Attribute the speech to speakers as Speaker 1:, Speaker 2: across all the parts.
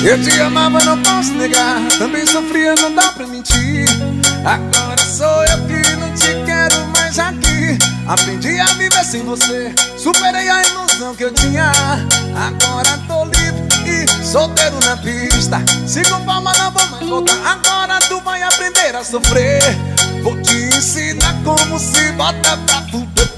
Speaker 1: Eu te amava, não posso negar. Também sofria, não dá pra mentir. Agora sou eu que não te quero mais aqui. Aprendi a viver sem você, superei a ilusão que eu tinha. Agora tô livre e solteiro na pista. Sigo forma, não vou mais voltar. Agora tu vai aprender a sofrer. Vou te ensinar como se bota pra fuder.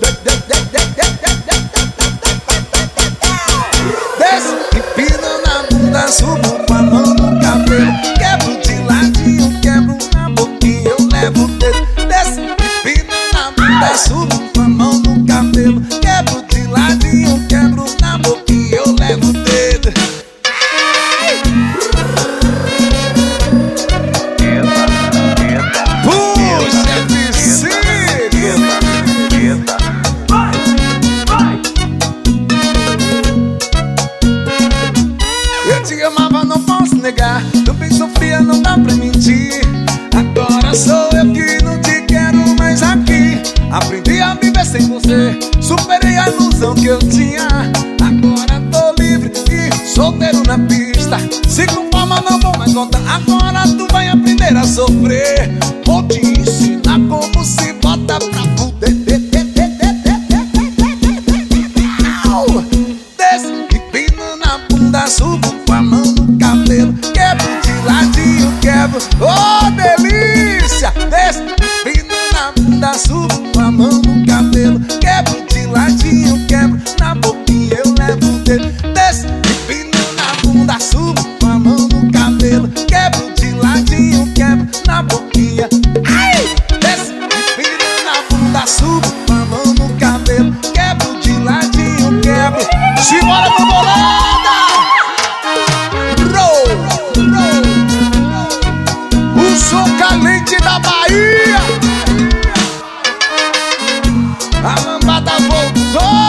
Speaker 1: Desce, empina na bunda, subo com a mão no cabelo. Quebro de ladinho, quebro na boquinha, eu levo o dedo. Desce, empina na bunda, subo com a mão no cabelo. Quebro de ladinho, quebro na boquinha, eu levo o dedo. Puxa, Vicente! Eu te amava, não posso negar. Também sofria, não dá pra mentir. Agora sou eu que não te quero mais aqui. Aprendi a viver sem você, superei a ilusão que eu tinha. Agora tô livre e solteiro na pista. Sigo forma, não vou mais voltar. Agora tu vai aprender a sofrer. Vou te ensinar como se bota pra fuder. Desce, empina na bunda, subo com a mão no cabelo. Quebro de ladinho, quebro, oh delícia! Desce, empina na bunda, subo com a mão no cabelo. Quebro de ladinho, quebro na boquinha, eu levo o dedo. Desce, empina na bunda, subo com a mão no cabelo. Quebro de ladinho, quebro na boquinha. Ai! Desce, empina na bunda, subo com a mão no cabelo. Quebro de ladinho, quebro. Simbora do bolada! Roll, roll. O som caliente da Bahia. A lambada voltou.